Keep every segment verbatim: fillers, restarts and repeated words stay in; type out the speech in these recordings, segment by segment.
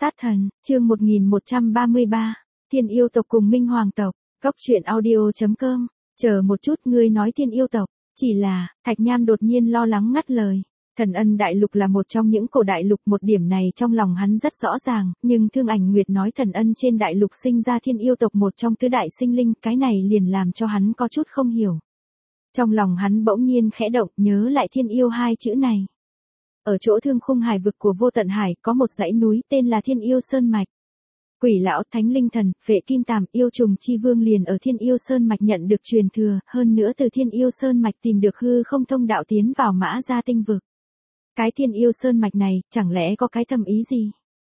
Sát thần, chương một nghìn một trăm ba mươi ba, Thiên yêu tộc cùng Minh Hoàng tộc, Cốc truyện audio chấm com, chờ một chút ngươi nói Thiên yêu tộc, chỉ là, Thạch Nham đột nhiên lo lắng ngắt lời. Thần Ân Đại Lục là một trong những cổ đại lục, một điểm này trong lòng hắn rất rõ ràng, nhưng Thương Ảnh Nguyệt nói Thần Ân trên đại lục sinh ra thiên yêu tộc một trong tứ đại sinh linh, cái này liền làm cho hắn có chút không hiểu. Trong lòng hắn bỗng nhiên khẽ động, nhớ lại thiên yêu hai chữ này. Ở chỗ Thương Khung Hải vực của Vô Tận Hải có một dãy núi tên là Thiên Yêu Sơn Mạch. Quỷ lão, Thánh Linh Thần, Phệ Kim Tàm, Yêu Trùng Chi Vương liền ở Thiên Yêu Sơn Mạch nhận được truyền thừa, hơn nữa từ Thiên Yêu Sơn Mạch tìm được hư không thông đạo tiến vào Mã Gia tinh vực. Cái Thiên Yêu Sơn Mạch này, chẳng lẽ có cái thâm ý gì?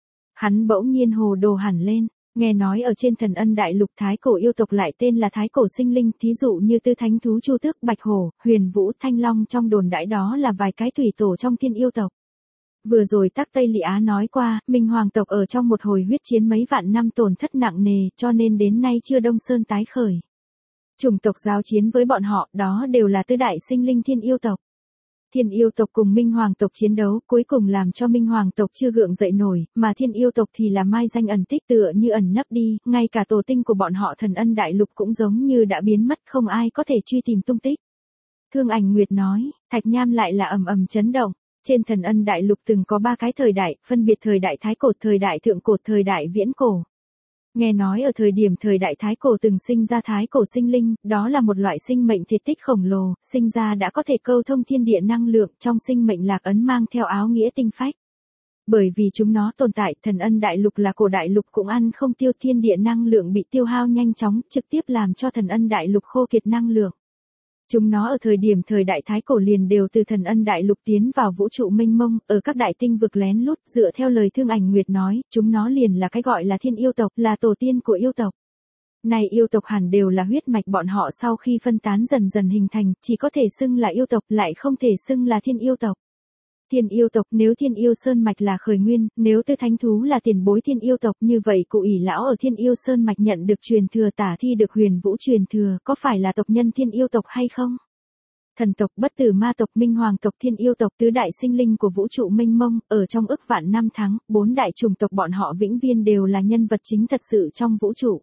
Hắn bỗng nhiên hồ đồ hẳn lên, nghe nói ở trên Thần Ân Đại Lục thái cổ yêu tộc lại tên là thái cổ sinh linh, thí dụ như Tư Thánh Thú Chu Tước, Bạch Hổ, Huyền Vũ, Thanh Long, trong đồn đãi đó là vài cái thủy tổ trong thiên yêu tộc. Vừa rồi Tắc Tây Lị Á nói qua, Minh Hoàng tộc ở trong một hồi huyết chiến mấy vạn năm tổn thất nặng nề, cho nên đến nay chưa Đông Sơn tái khởi. Chủng tộc giao chiến với bọn họ, đó đều là tứ đại sinh linh thiên yêu tộc. Thiên yêu tộc cùng Minh Hoàng tộc chiến đấu, cuối cùng làm cho Minh Hoàng tộc chưa gượng dậy nổi, mà thiên yêu tộc thì là mai danh ẩn tích, tựa như ẩn nấp đi, ngay cả tổ tinh của bọn họ Thần Ân Đại Lục cũng giống như đã biến mất, không ai có thể truy tìm tung tích. Thương Ảnh Nguyệt nói, Thạch Nham lại là ầm ầm chấn động. Trên Thần Ân Đại Lục từng có ba cái thời đại, phân biệt thời đại Thái Cổ, thời đại Thượng Cổ, thời đại Viễn Cổ. Nghe nói ở thời điểm thời đại Thái Cổ từng sinh ra Thái Cổ sinh linh, đó là một loại sinh mệnh thiệt tích khổng lồ, sinh ra đã có thể câu thông thiên địa năng lượng, trong sinh mệnh lạc ấn mang theo áo nghĩa tinh phách. Bởi vì chúng nó tồn tại, Thần Ân Đại Lục là cổ đại lục cũng ăn không tiêu, thiên địa năng lượng bị tiêu hao nhanh chóng, trực tiếp làm cho Thần Ân Đại Lục khô kiệt năng lượng. Chúng nó ở thời điểm thời đại Thái Cổ liền đều từ Thần Ân Đại Lục tiến vào vũ trụ mênh mông, ở các đại tinh vực lén lút, dựa theo lời Thương Ảnh Nguyệt nói, chúng nó liền là cái gọi là thiên yêu tộc, là tổ tiên của yêu tộc. Này yêu tộc hẳn đều là huyết mạch bọn họ sau khi phân tán dần dần hình thành, chỉ có thể xưng là yêu tộc, lại không thể xưng là thiên yêu tộc. Thiên yêu tộc, nếu Thiên Yêu Sơn Mạch là khởi nguyên, nếu Tư Thánh Thú là tiền bối thiên yêu tộc, như vậy cụ ỷ lão ở Thiên Yêu Sơn Mạch nhận được truyền thừa, Tả Thi được Huyền Vũ truyền thừa, có phải là tộc nhân thiên yêu tộc hay không? Thần tộc, Bất Tử Ma tộc, Minh Hoàng tộc, thiên yêu tộc, tứ đại sinh linh của vũ trụ mênh mông, ở trong ức vạn năm tháng, bốn đại chủng tộc bọn họ vĩnh viên đều là nhân vật chính thật sự trong vũ trụ.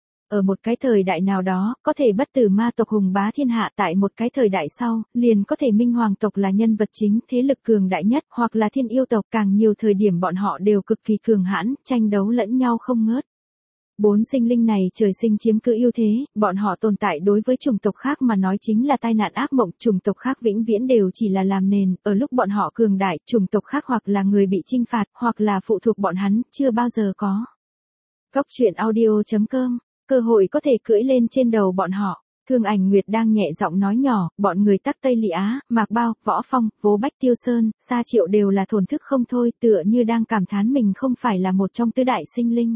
Ở một cái thời đại nào đó, có thể Bất Tử Ma tộc hùng bá thiên hạ, tại một cái thời đại sau, liền có thể Minh Hoàng tộc là nhân vật chính, thế lực cường đại nhất, hoặc là thiên yêu tộc, càng nhiều thời điểm bọn họ đều cực kỳ cường hãn, tranh đấu lẫn nhau không ngớt. Bốn sinh linh này trời sinh chiếm cứ ưu thế, bọn họ tồn tại đối với chủng tộc khác mà nói chính là tai nạn ác mộng, chủng tộc khác vĩnh viễn đều chỉ là làm nền, ở lúc bọn họ cường đại, chủng tộc khác hoặc là người bị chinh phạt, hoặc là phụ thuộc bọn hắn, chưa bao giờ có. Cốc truyện audio chấm com, cơ hội có thể cưỡi lên trên đầu bọn họ. Thương Ảnh Nguyệt đang nhẹ giọng nói nhỏ, bọn người Tắc Tây Lị Á, Mạc Bao, Võ Phong, Vô Bách Tiêu Sơn, Sa Triệu đều là thổn thức không thôi, tựa như đang cảm thán mình không phải là một trong tứ đại sinh linh.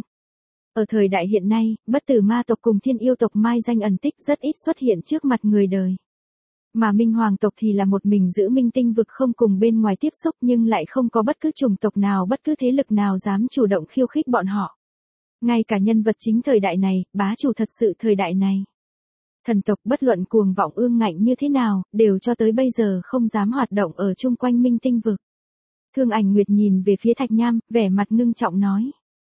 Ở thời đại hiện nay, Bất Tử Ma tộc cùng thiên yêu tộc mai danh ẩn tích rất ít xuất hiện trước mặt người đời. Mà Minh Hoàng tộc thì là một mình giữ minh tinh vực không cùng bên ngoài tiếp xúc, nhưng lại không có bất cứ chủng tộc nào, bất cứ thế lực nào dám chủ động khiêu khích bọn họ. Ngay cả nhân vật chính thời đại này, bá chủ thật sự thời đại này. Thần tộc bất luận cuồng vọng ương ngạnh như thế nào, đều cho tới bây giờ không dám hoạt động ở chung quanh minh tinh vực. Thương Ảnh Nguyệt nhìn về phía Thạch Nham, vẻ mặt ngưng trọng nói.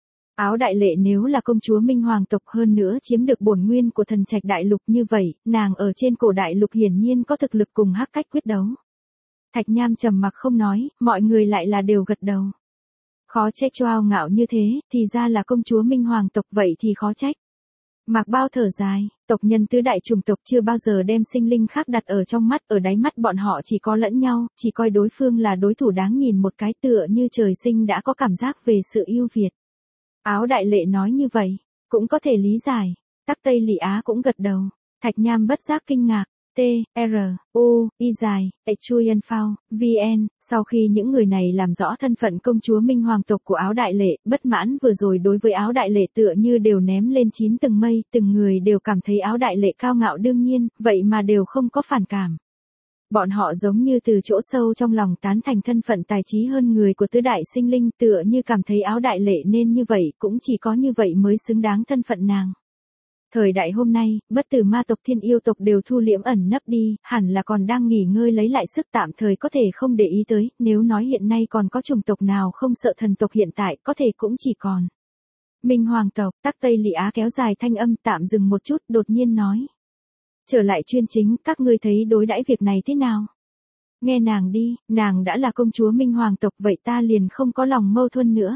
Áo Đại Lệ nếu là công chúa Minh Hoàng tộc, hơn nữa chiếm được bổn nguyên của Thần Trạch Đại Lục, như vậy, nàng ở trên cổ đại lục hiển nhiên có thực lực cùng Hắc Cách quyết đấu. Thạch Nham trầm mặc không nói, mọi người lại là đều gật đầu. Khó trách Choao ngạo như thế, thì ra là công chúa Minh Hoàng tộc, vậy thì khó trách. Mạc Bao thở dài, tộc nhân tứ đại chủng tộc chưa bao giờ đem sinh linh khác đặt ở trong mắt, ở đáy mắt bọn họ chỉ có lẫn nhau, chỉ coi đối phương là đối thủ đáng nhìn một cái, tựa như trời sinh đã có cảm giác về sự ưu việt. Áo Đại Lệ nói như vậy, cũng có thể lý giải. Tắc Tây Lị Á cũng gật đầu. Thạch Nham bất giác kinh ngạc. T, R, U, Y dài, H Chuyen Phao, V N, sau khi những người này làm rõ thân phận công chúa Minh Hoàng tộc của Áo Đại Lệ, bất mãn vừa rồi đối với Áo Đại Lệ tựa như đều ném lên chín tầng mây, từng người đều cảm thấy Áo Đại Lệ cao ngạo đương nhiên, vậy mà đều không có phản cảm. Bọn họ giống như từ chỗ sâu trong lòng tán thành thân phận tài trí hơn người của tứ đại sinh linh, tựa như cảm thấy Áo Đại Lệ nên như vậy, cũng chỉ có như vậy mới xứng đáng thân phận nàng. Thời đại hôm nay, bất tử ma tộc thiên yêu tộc đều thu liễm ẩn nấp đi, hẳn là còn đang nghỉ ngơi lấy lại sức tạm thời có thể không để ý tới, nếu nói hiện nay còn có chủng tộc nào không sợ thần tộc hiện tại có thể cũng chỉ còn. Minh Hoàng tộc, Tắc Tây Lị Á kéo dài thanh âm tạm dừng một chút đột nhiên nói. Trở lại chuyên chính, các ngươi thấy đối đãi việc này thế nào? Nghe nàng đi, nàng đã là công chúa Minh Hoàng tộc vậy ta liền không có lòng mâu thuẫn nữa.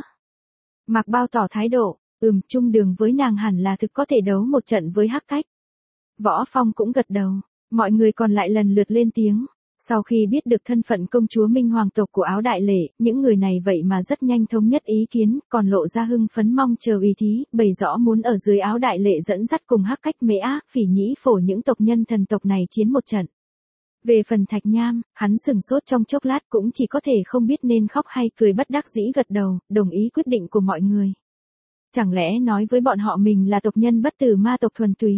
Mạc Bao tỏ thái độ, ừm, chung đường với nàng hẳn là thực có thể đấu một trận với Hắc Cách. Võ Phong cũng gật đầu, mọi người còn lại lần lượt lên tiếng. Sau khi biết được thân phận công chúa Minh Hoàng tộc của Áo Đại Lệ, những người này vậy mà rất nhanh thống nhất ý kiến, còn lộ ra hưng phấn mong chờ ý thí, bày rõ muốn ở dưới Áo Đại Lệ dẫn dắt cùng Hắc Cách Mễ Ác Phỉ Nhĩ Phổ những tộc nhân thần tộc này chiến một trận. Về phần Thạch Nham, hắn sừng sốt trong chốc lát cũng chỉ có thể không biết nên khóc hay cười bất đắc dĩ gật đầu, đồng ý quyết định của mọi người. Chẳng lẽ nói với bọn họ mình là tộc nhân bất tử ma tộc thuần túy?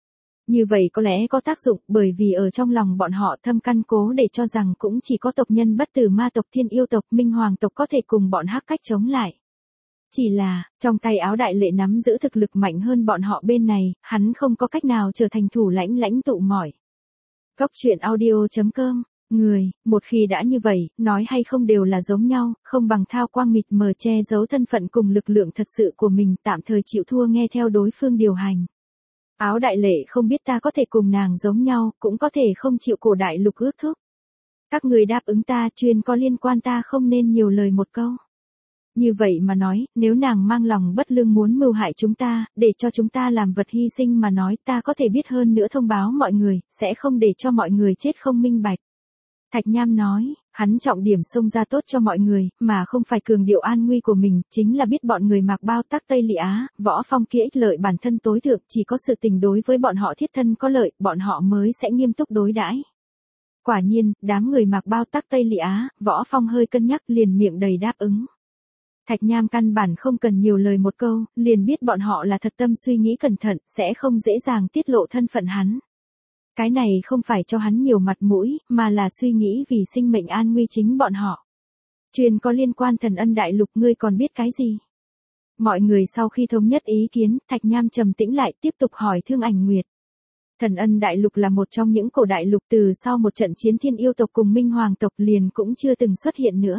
Như vậy có lẽ có tác dụng bởi vì ở trong lòng bọn họ thâm căn cố để cho rằng cũng chỉ có tộc nhân bất tử ma tộc thiên yêu tộc Minh Hoàng tộc có thể cùng bọn Hắc Cách chống lại. Chỉ là, trong tay Áo Đại Lệ nắm giữ thực lực mạnh hơn bọn họ bên này, hắn không có cách nào trở thành thủ lãnh lãnh tụ mỏi. Góc truyện audio chấm com, người, một khi đã như vậy, nói hay không đều là giống nhau, không bằng thao quang mịt mờ che giấu thân phận cùng lực lượng thật sự của mình tạm thời chịu thua nghe theo đối phương điều hành. Áo Đại Lệ không biết ta có thể cùng nàng giống nhau, cũng có thể không chịu cổ đại lục ước thúc. Các người đáp ứng ta chuyên có liên quan ta không nên nhiều lời một câu. Như vậy mà nói, nếu nàng mang lòng bất lương muốn mưu hại chúng ta, để cho chúng ta làm vật hy sinh mà nói ta có thể biết hơn nữa thông báo mọi người, sẽ không để cho mọi người chết không minh bạch. Thạch Nham nói, hắn trọng điểm xông ra tốt cho mọi người, mà không phải cường điệu an nguy của mình, chính là biết bọn người Mạc Bao Tắc Tây Lị Á, Võ Phong kia ích lợi bản thân tối thượng, chỉ có sự tình đối với bọn họ thiết thân có lợi, bọn họ mới sẽ nghiêm túc đối đãi. Quả nhiên, đám người Mạc Bao Tắc Tây Lị Á, Võ Phong hơi cân nhắc liền miệng đầy đáp ứng. Thạch Nham căn bản không cần nhiều lời một câu, liền biết bọn họ là thật tâm suy nghĩ cẩn thận, sẽ không dễ dàng tiết lộ thân phận hắn. Cái này không phải cho hắn nhiều mặt mũi, mà là suy nghĩ vì sinh mệnh an nguy chính bọn họ. Truyền có liên quan Thần Ân Đại Lục ngươi còn biết cái gì? Mọi người sau khi thống nhất ý kiến, Thạch Nham trầm tĩnh lại tiếp tục hỏi Thương Ảnh Nguyệt. Thần Ân Đại Lục là một trong những cổ đại lục từ sau một trận chiến thiên yêu tộc cùng Minh Hoàng tộc liền cũng chưa từng xuất hiện nữa.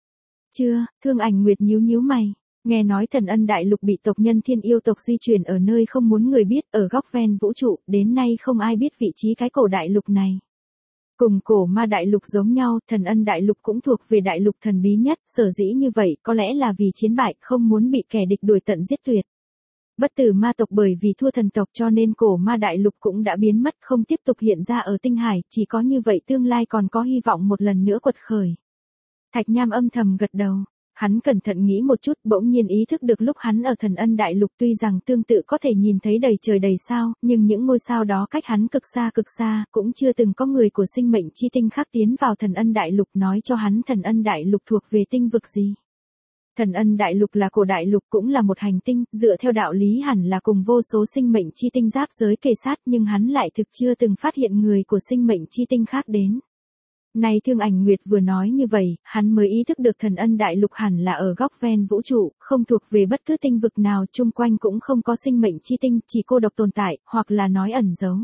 Chưa, Thương Ảnh Nguyệt nhíu nhíu mày. Nghe nói Thần Ân Đại Lục bị tộc nhân thiên yêu tộc di chuyển ở nơi không muốn người biết, ở góc ven vũ trụ, đến nay không ai biết vị trí cái cổ đại lục này. Cùng cổ ma đại lục giống nhau, Thần Ân Đại Lục cũng thuộc về đại lục thần bí nhất, sở dĩ như vậy, có lẽ là vì chiến bại, không muốn bị kẻ địch đuổi tận giết tuyệt. Bất tử ma tộc bởi vì thua thần tộc cho nên cổ ma đại lục cũng đã biến mất, không tiếp tục hiện ra ở tinh hải, chỉ có như vậy tương lai còn có hy vọng một lần nữa quật khởi. Thạch Nham âm thầm gật đầu. Hắn cẩn thận nghĩ một chút, bỗng nhiên ý thức được lúc hắn ở Thần Ân Đại Lục tuy rằng tương tự có thể nhìn thấy đầy trời đầy sao, nhưng những ngôi sao đó cách hắn cực xa cực xa, cũng chưa từng có người của sinh mệnh chi tinh khác tiến vào Thần Ân Đại Lục nói cho hắn Thần Ân Đại Lục thuộc về tinh vực gì. Thần Ân Đại Lục là cổ đại lục cũng là một hành tinh, dựa theo đạo lý hẳn là cùng vô số sinh mệnh chi tinh giáp giới kề sát nhưng hắn lại thực chưa từng phát hiện người của sinh mệnh chi tinh khác đến. Nay Thương Ảnh Nguyệt vừa nói như vậy, hắn mới ý thức được Thần Ân Đại Lục hẳn là ở góc ven vũ trụ, không thuộc về bất cứ tinh vực nào, chung quanh cũng không có sinh mệnh chi tinh, chỉ cô độc tồn tại, hoặc là nói ẩn giấu.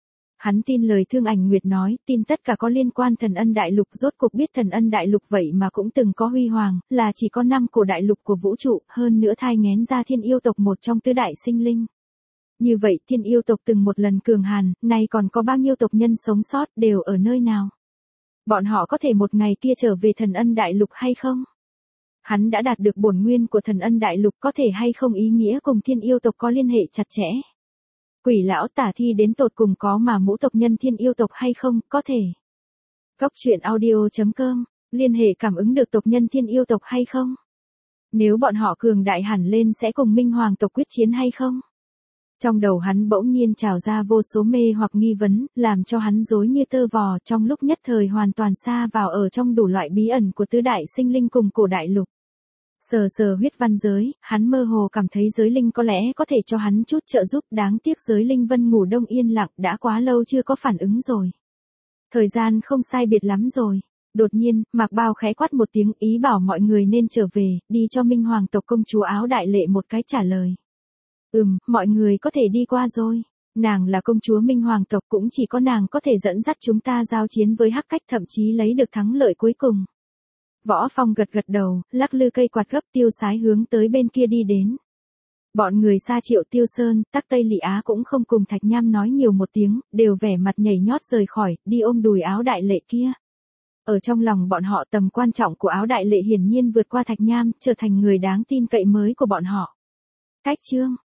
Hắn tin lời Thương Ảnh Nguyệt nói, tin tất cả có liên quan Thần Ân Đại Lục, rốt cuộc biết Thần Ân Đại Lục vậy mà cũng từng có huy hoàng, là chỉ có năm cổ đại lục của vũ trụ, hơn nữa thai nghén ra thiên yêu tộc một trong tứ đại sinh linh. Như vậy thiên yêu tộc từng một lần cường hàn, nay còn có bao nhiêu tộc nhân sống sót, đều ở nơi nào? Bọn họ có thể một ngày kia trở về Thần Ân Đại Lục hay không? Hắn đã đạt được bổn nguyên của Thần Ân Đại Lục có thể hay không ý nghĩa cùng thiên yêu tộc có liên hệ chặt chẽ? Quỷ lão tả thi đến tột cùng có mà mũ tộc nhân thiên yêu tộc hay không, có thể. Góc truyện audio chấm com, liên hệ cảm ứng được tộc nhân thiên yêu tộc hay không? Nếu bọn họ cường đại hẳn lên sẽ cùng Minh Hoàng tộc quyết chiến hay không? Trong đầu hắn bỗng nhiên trào ra vô số mê hoặc nghi vấn, làm cho hắn rối như tơ vò, trong lúc nhất thời hoàn toàn xa vào ở trong đủ loại bí ẩn của tứ đại sinh linh cùng cổ đại lục. Sờ sờ huyết văn giới, hắn mơ hồ cảm thấy giới linh có lẽ có thể cho hắn chút trợ giúp, đáng tiếc giới linh Vân ngủ đông yên lặng đã quá lâu chưa có phản ứng rồi. Thời gian không sai biệt lắm rồi. Đột nhiên, Mạc Bao khẽ quát một tiếng ý bảo mọi người nên trở về, đi cho Minh Hoàng tộc công chúa Áo Đại Lệ một cái trả lời. Ừm, mọi người có thể đi qua rồi. Nàng là công chúa Minh Hoàng tộc, cũng chỉ có nàng có thể dẫn dắt chúng ta giao chiến với Hắc Cách, thậm chí lấy được thắng lợi cuối cùng. Võ Phong gật gật đầu, lắc lư cây quạt gấp tiêu sái hướng tới bên kia đi đến. Bọn người xa Triệu Tiêu Sơn, Tắc Tây Lị Á cũng không cùng Thạch Nham nói nhiều một tiếng, đều vẻ mặt nhảy nhót rời khỏi, đi ôm đùi Áo Đại Lệ kia. Ở trong lòng bọn họ, tầm quan trọng của Áo Đại Lệ hiển nhiên vượt qua Thạch Nham, trở thành người đáng tin cậy mới của bọn họ. Cách chương